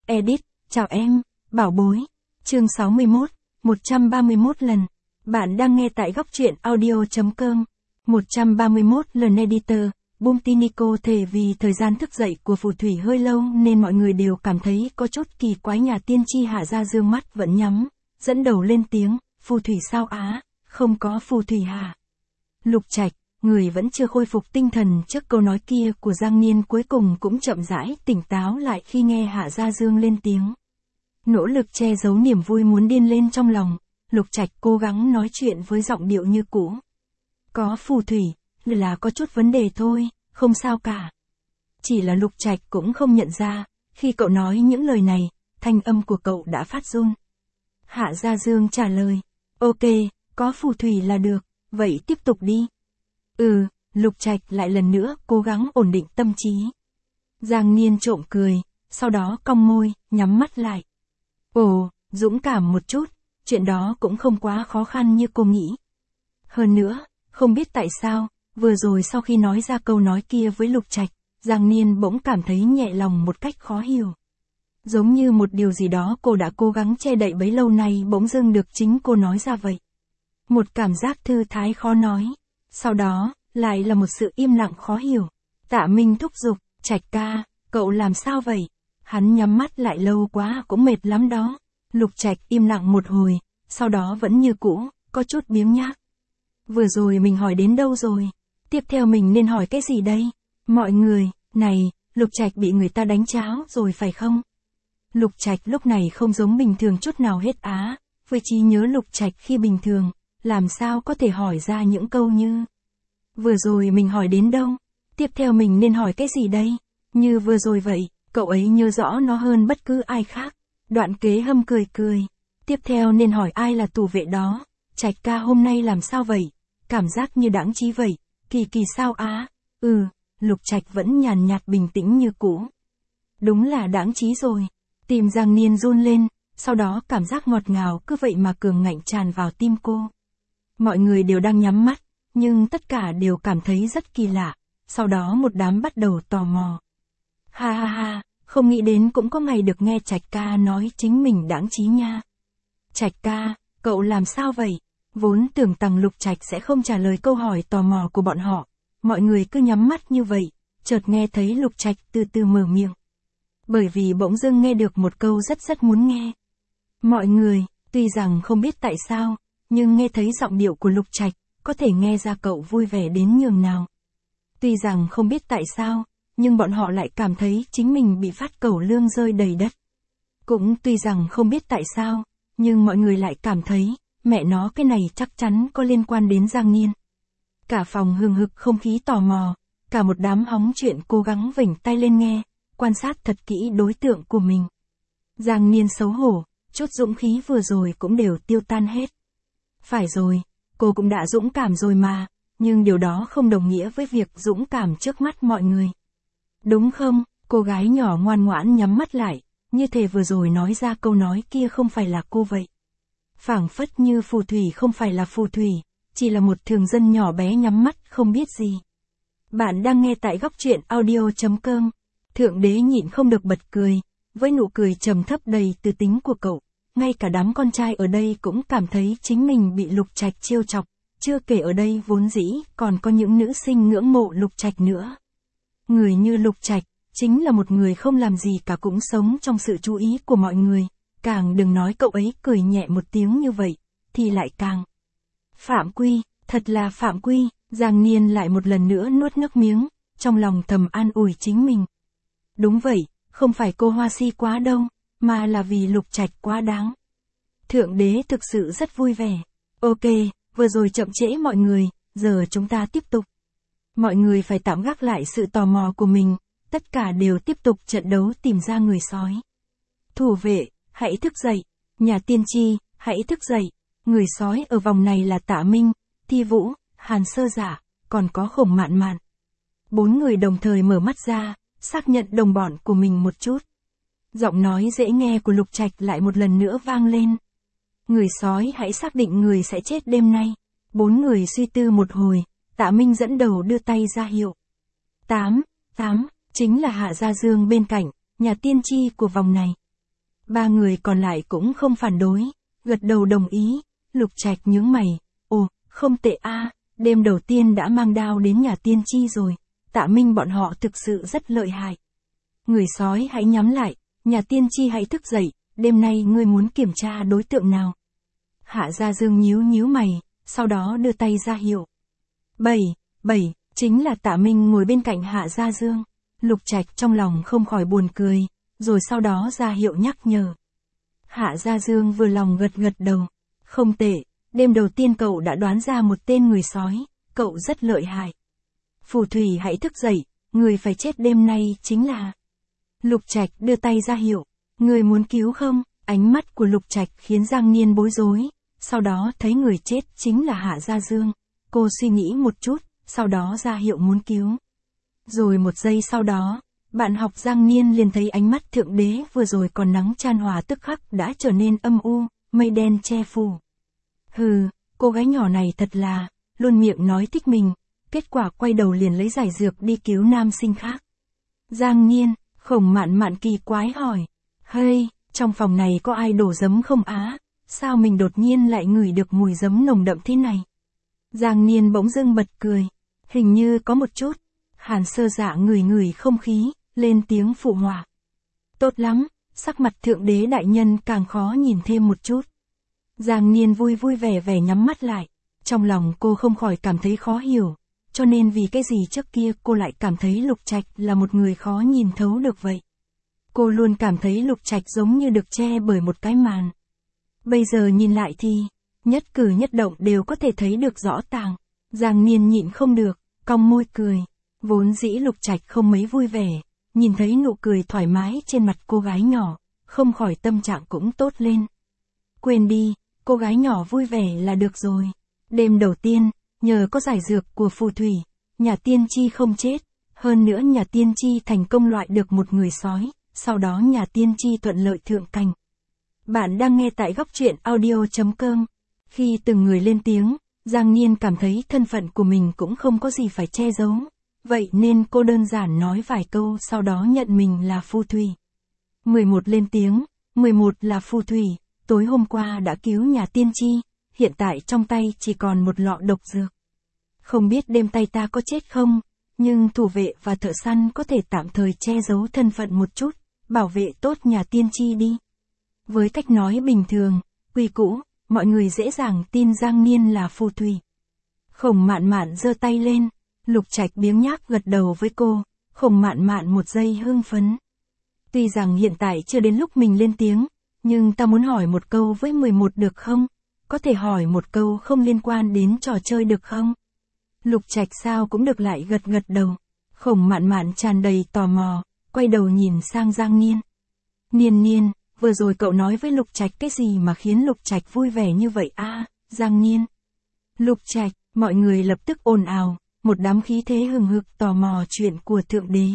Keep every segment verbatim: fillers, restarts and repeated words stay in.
Edit, chào em, bảo bối. Chương sáu mươi mốt, một trăm ba mươi mốt lần. Bạn đang nghe tại góc truyện audio chấm com. một trăm ba mươi mốt lần editor, Bumtinico thể vì thời gian thức dậy của phù thủy hơi lâu nên mọi người đều cảm thấy có chút kỳ quái. Nhà tiên tri Hạ Gia Dương mắt vẫn nhắm, dẫn đầu lên tiếng, phù thủy sao á, không có phù thủy hả? Lục Trạch, người vẫn chưa khôi phục tinh thần trước câu nói kia của Giang Niên cuối cùng cũng chậm rãi tỉnh táo lại khi nghe Hạ Gia Dương lên tiếng. Nỗ lực che giấu niềm vui muốn điên lên trong lòng, Lục Trạch cố gắng nói chuyện với giọng điệu như cũ. Có phù thủy, là có chút vấn đề thôi, không sao cả. Chỉ là Lục Trạch cũng không nhận ra, khi cậu nói những lời này, thanh âm của cậu đã phát run. Hạ Gia Dương trả lời, ok, có phù thủy là được, vậy tiếp tục đi. Ừ, Lục Trạch lại lần nữa cố gắng ổn định tâm trí. Giang Niên trộm cười, sau đó cong môi, nhắm mắt lại. Ồ, dũng cảm một chút, chuyện đó cũng không quá khó khăn như cô nghĩ. Hơn nữa, không biết tại sao, vừa rồi sau khi nói ra câu nói kia với Lục Trạch, Giang Niên bỗng cảm thấy nhẹ lòng một cách khó hiểu. Giống như một điều gì đó cô đã cố gắng che đậy bấy lâu nay bỗng dưng được chính cô nói ra vậy. Một cảm giác thư thái khó nói. Sau đó, lại là một sự im lặng khó hiểu. Tạ Minh thúc giục, Trạch ca, cậu làm sao vậy? Hắn nhắm mắt lại lâu quá cũng mệt lắm đó. Lục Trạch im lặng một hồi, sau đó vẫn như cũ, có chút biếng nhác. Vừa rồi mình hỏi đến đâu rồi? Tiếp theo mình nên hỏi cái gì đây? Mọi người, này, Lục Trạch bị người ta đánh cháo rồi phải không? Lục Trạch lúc này không giống bình thường chút nào hết á, với trí nhớ Lục Trạch khi bình thường, làm sao có thể hỏi ra những câu như vừa rồi mình hỏi đến đâu? Tiếp theo mình nên hỏi cái gì đây? Như vừa rồi vậy, cậu ấy nhớ rõ nó hơn bất cứ ai khác. Đoạn Kế Hâm cười cười. Tiếp theo nên hỏi ai là tù vệ đó? Trạch ca hôm nay làm sao vậy? Cảm giác như đãng trí vậy. Kỳ kỳ sao á? Ừ, Lục Trạch vẫn nhàn nhạt bình tĩnh như cũ. Đúng là đãng trí rồi. Tim Giang Niên run lên, sau đó cảm giác ngọt ngào cứ vậy mà cường ngạnh tràn vào tim cô. Mọi người đều đang nhắm mắt, nhưng tất cả đều cảm thấy rất kỳ lạ. Sau đó một đám bắt đầu tò mò. Ha ha ha, không nghĩ đến cũng có ngày được nghe Trạch ca nói chính mình đãng trí nha. Trạch ca, cậu làm sao vậy? Vốn tưởng rằng Lục Trạch sẽ không trả lời câu hỏi tò mò của bọn họ. Mọi người cứ nhắm mắt như vậy, chợt nghe thấy Lục Trạch từ từ mở miệng. Bởi vì bỗng dưng nghe được một câu rất rất muốn nghe. Mọi người, tuy rằng không biết tại sao, nhưng nghe thấy giọng điệu của Lục Trạch, có thể nghe ra cậu vui vẻ đến nhường nào. Tuy rằng không biết tại sao, nhưng bọn họ lại cảm thấy chính mình bị phát cẩu lương rơi đầy đất. Cũng tuy rằng không biết tại sao, nhưng mọi người lại cảm thấy, mẹ nó cái này chắc chắn có liên quan đến Giang Niên. Cả phòng hừng hực không khí tò mò, cả một đám hóng chuyện cố gắng vểnh tay lên nghe, quan sát thật kỹ đối tượng của mình. Giang Niên xấu hổ, chút dũng khí vừa rồi cũng đều tiêu tan hết. Phải rồi, cô cũng đã dũng cảm rồi mà, nhưng điều đó không đồng nghĩa với việc dũng cảm trước mắt mọi người. Đúng không? Cô gái nhỏ ngoan ngoãn nhắm mắt lại, như thể vừa rồi nói ra câu nói kia không phải là cô vậy. Phảng phất như phù thủy không phải là phù thủy, chỉ là một thường dân nhỏ bé nhắm mắt không biết gì. Bạn đang nghe tại góc truyện audio chấm com. Thượng đế nhịn không được bật cười, với nụ cười trầm thấp đầy tư tính của cậu. Ngay cả đám con trai ở đây cũng cảm thấy chính mình bị Lục Trạch trêu chọc, chưa kể ở đây vốn dĩ còn có những nữ sinh ngưỡng mộ Lục Trạch nữa. Người như Lục Trạch, chính là một người không làm gì cả cũng sống trong sự chú ý của mọi người, càng đừng nói cậu ấy cười nhẹ một tiếng như vậy, thì lại càng phạm quy, thật là phạm quy. Giang Niên lại một lần nữa nuốt nước miếng, trong lòng thầm an ủi chính mình. Đúng vậy, không phải cô hoa si quá đâu, mà là vì Lục Trạch quá đáng. Thượng đế thực sự rất vui vẻ. Ok, vừa rồi chậm trễ mọi người, giờ chúng ta tiếp tục. Mọi người phải tạm gác lại sự tò mò của mình, tất cả đều tiếp tục trận đấu tìm ra người sói. Thủ vệ, hãy thức dậy. Nhà tiên tri, hãy thức dậy. Người sói ở vòng này là Tạ Minh, Thi Vũ, Hàn Sơ Giả, còn có Khổng Mạn Mạn. Bốn người đồng thời mở mắt ra, xác nhận đồng bọn của mình một chút. Giọng nói dễ nghe của Lục Trạch lại một lần nữa vang lên. Người sói hãy xác định người sẽ chết đêm nay. Bốn người suy tư một hồi, Tạ Minh dẫn đầu đưa tay ra hiệu. Tám, tám, chính là Hạ Gia Dương bên cạnh, nhà tiên tri của vòng này. Ba người còn lại cũng không phản đối, gật đầu đồng ý. Lục Trạch nhướng mày, ồ, không tệ a, đêm đầu tiên đã mang đao đến nhà tiên tri rồi, Tạ Minh bọn họ thực sự rất lợi hại. Người sói hãy nhắm lại, nhà tiên tri hãy thức dậy, đêm nay ngươi muốn kiểm tra đối tượng nào? Hạ Gia Dương nhíu nhíu mày, sau đó đưa tay ra hiệu. Bảy, bảy, chính là Tạ Minh ngồi bên cạnh Hạ Gia Dương. Lục Trạch trong lòng không khỏi buồn cười, rồi sau đó ra hiệu nhắc nhở. Hạ Gia Dương vừa lòng gật gật đầu. Không tệ, đêm đầu tiên cậu đã đoán ra một tên người sói, cậu rất lợi hại. Phù thủy hãy thức dậy, người phải chết đêm nay chính là... Lục Trạch đưa tay ra hiệu, người muốn cứu không? Ánh mắt của Lục Trạch khiến Giang Niên bối rối, sau đó thấy người chết chính là Hạ Gia Dương. Cô suy nghĩ một chút, sau đó ra hiệu muốn cứu. Rồi một giây sau đó, bạn học Giang Niên liền thấy ánh mắt thượng đế vừa rồi còn nắng chan hòa tức khắc đã trở nên âm u, mây đen che phủ. Hừ, cô gái nhỏ này thật là, luôn miệng nói thích mình, kết quả quay đầu liền lấy giải dược đi cứu nam sinh khác. Giang Niên, Khổng Mạn Mạn kỳ quái hỏi, hey, trong phòng này có ai đổ giấm không á, sao mình đột nhiên lại ngửi được mùi giấm nồng đậm thế này? Giang Niên bỗng dưng bật cười, hình như có một chút. Hàn Sơ Dạ ngửi ngửi không khí, lên tiếng phụ họa. Tốt lắm, sắc mặt thượng đế đại nhân càng khó nhìn thêm một chút. Giang Niên vui vui vẻ vẻ nhắm mắt lại, trong lòng cô không khỏi cảm thấy khó hiểu, cho nên vì cái gì trước kia cô lại cảm thấy Lục Trạch là một người khó nhìn thấu được vậy. Cô luôn cảm thấy Lục Trạch giống như được che bởi một cái màn. Bây giờ nhìn lại thì, nhất cử nhất động đều có thể thấy được rõ ràng. Giang Niên nhịn không được, cong môi cười. Vốn dĩ Lục Trạch không mấy vui vẻ, nhìn thấy nụ cười thoải mái trên mặt cô gái nhỏ, không khỏi tâm trạng cũng tốt lên. Quên đi, cô gái nhỏ vui vẻ là được rồi. Đêm đầu tiên, nhờ có giải dược của phù thủy, nhà tiên tri không chết, hơn nữa nhà tiên tri thành công loại được một người sói, sau đó nhà tiên tri thuận lợi thượng cảnh. Bạn đang nghe tại góc truyện audio chấm com. Khi từng người lên tiếng, Giang Niên cảm thấy thân phận của mình cũng không có gì phải che giấu. Vậy nên cô đơn giản nói vài câu sau đó nhận mình là phù thủy. mười một lên tiếng, mười một là phù thủy, tối hôm qua đã cứu nhà tiên tri, hiện tại trong tay chỉ còn một lọ độc dược. Không biết đêm tay ta có chết không, nhưng thủ vệ và thợ săn có thể tạm thời che giấu thân phận một chút, bảo vệ tốt nhà tiên tri đi. Với cách nói bình thường, quy cũ, mọi người dễ dàng tin Giang Niên là phù thủy. Khổng Mạn Mạn giơ tay lên. Lục Trạch biếng nhác gật đầu với cô, Khổng Mạn Mạn một giây hưng phấn. Tuy rằng hiện tại chưa đến lúc mình lên tiếng, nhưng ta muốn hỏi một câu với mười một được không? Có thể hỏi một câu không liên quan đến trò chơi được không? Lục Trạch sao cũng được lại gật gật đầu. Khổng Mạn Mạn tràn đầy tò mò, quay đầu nhìn sang Giang Niên. Niên Niên, vừa rồi cậu nói với Lục Trạch cái gì mà khiến Lục Trạch vui vẻ như vậy a? À, Giang Niên. Lục Trạch, mọi người lập tức ồn ào. Một đám khí thế hừng hực tò mò chuyện của thượng đế.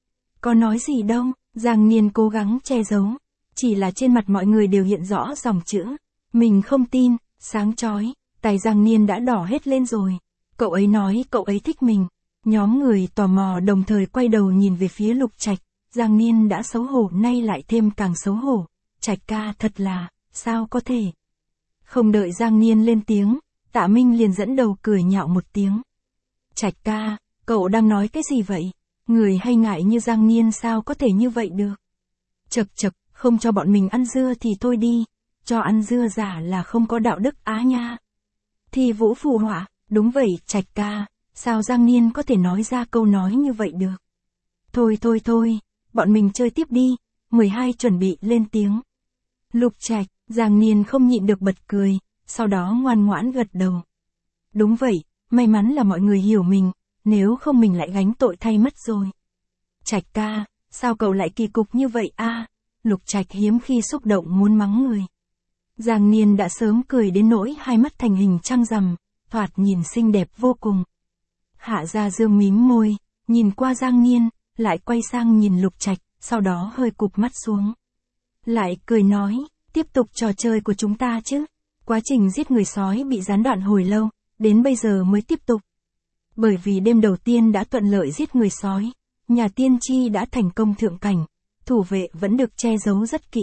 Có nói gì đâu, Giang Niên cố gắng che giấu. Chỉ là trên mặt mọi người đều hiện rõ dòng chữ. Mình không tin, sáng chói, tai Giang Niên đã đỏ hết lên rồi. Cậu ấy nói cậu ấy thích mình. Nhóm người tò mò đồng thời quay đầu nhìn về phía Lục Trạch. Giang Niên đã xấu hổ nay lại thêm càng xấu hổ. Trạch ca thật là, sao có thể. Không đợi Giang Niên lên tiếng, Tạ Minh liền dẫn đầu cười nhạo một tiếng. Trạch ca, cậu đang nói cái gì vậy? Người hay ngại như Giang Niên sao có thể như vậy được? Chật chật, không cho bọn mình ăn dưa thì thôi đi, cho ăn dưa giả là không có đạo đức á nha. Thì Vũ phụ họa, đúng vậy Trạch ca, sao Giang Niên có thể nói ra câu nói như vậy được? Thôi thôi thôi, bọn mình chơi tiếp đi, mười hai chuẩn bị lên tiếng. Lục Trạch, Giang Niên không nhịn được bật cười, sau đó ngoan ngoãn gật đầu. Đúng vậy. May mắn là mọi người hiểu mình, nếu không mình lại gánh tội thay mất rồi. Trạch ca, sao cậu lại kỳ cục như vậy a? À, Lục Trạch hiếm khi xúc động muốn mắng người. Giang Niên đã sớm cười đến nỗi hai mắt thành hình trăng rằm, thoạt nhìn xinh đẹp vô cùng. Hạ Gia Dương mím môi, nhìn qua Giang Niên, lại quay sang nhìn Lục Trạch, sau đó hơi cụp mắt xuống. Lại cười nói, tiếp tục trò chơi của chúng ta chứ. Quá trình giết người sói bị gián đoạn hồi lâu. Đến bây giờ mới tiếp tục. Bởi vì đêm đầu tiên đã thuận lợi giết người sói, nhà tiên tri đã thành công thượng cảnh, thủ vệ vẫn được che giấu rất kỹ,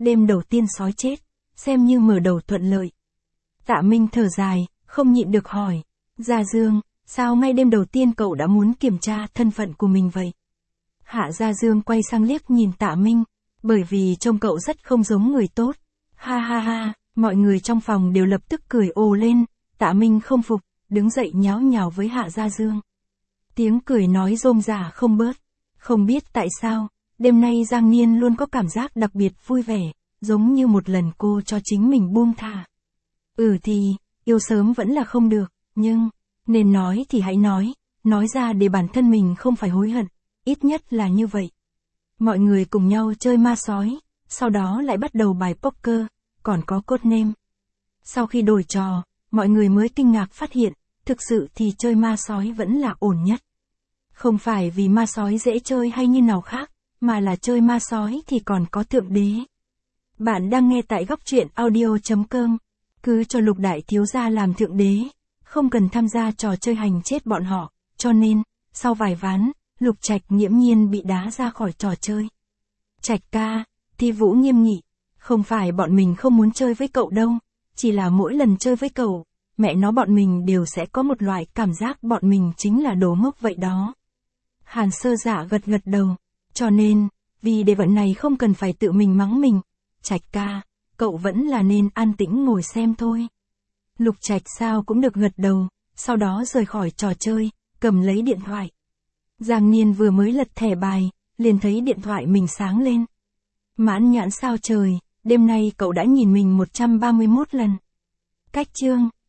đêm đầu tiên sói chết, xem như mở đầu thuận lợi. Tạ Minh thở dài, không nhịn được hỏi, Gia Dương, sao ngay đêm đầu tiên cậu đã muốn kiểm tra thân phận của mình vậy? Hạ Gia Dương quay sang liếc nhìn Tạ Minh, bởi vì trông cậu rất không giống người tốt. Ha ha ha, mọi người trong phòng đều lập tức cười ồ lên, Tạ Minh không phục, đứng dậy nháo nhào với Hạ Gia Dương. Tiếng cười nói rôm rả không bớt, không biết tại sao, đêm nay Giang Niên luôn có cảm giác đặc biệt vui vẻ, giống như một lần cô cho chính mình buông thả. Ừ thì, yêu sớm vẫn là không được, nhưng, nên nói thì hãy nói, nói ra để bản thân mình không phải hối hận, ít nhất là như vậy. Mọi người cùng nhau chơi ma sói, sau đó lại bắt đầu bài poker, còn có code name. Sau khi đổi trò, mọi người mới kinh ngạc phát hiện, thực sự thì chơi ma sói vẫn là ổn nhất. Không phải vì ma sói dễ chơi hay như nào khác, mà là chơi ma sói thì còn có thượng đế. Bạn đang nghe tại góc truyện audio chấm com. Cứ cho Lục đại thiếu gia làm thượng đế, không cần tham gia trò chơi hành chết bọn họ, cho nên, sau vài ván, Lục Trạch nghiễm nhiên bị đá ra khỏi trò chơi. Trạch ca, Thi Vũ nghiêm nghị, không phải bọn mình không muốn chơi với cậu đâu, chỉ là mỗi lần chơi với cậu, mẹ nó bọn mình đều sẽ có một loại cảm giác bọn mình chính là đồ ngốc vậy đó. Hàn Sơ Dạ gật gật đầu, cho nên, vì để vận này không cần phải tự mình mắng mình, Trạch ca, cậu vẫn là nên an tĩnh ngồi xem thôi. Lục Trạch sao cũng được gật đầu, sau đó rời khỏi trò chơi, cầm lấy điện thoại. Giang Niên vừa mới lật thẻ bài, liền thấy điện thoại mình sáng lên. Mãn nhãn sao trời, đêm nay cậu đã nhìn mình một trăm ba mươi mốt lần. Cách chương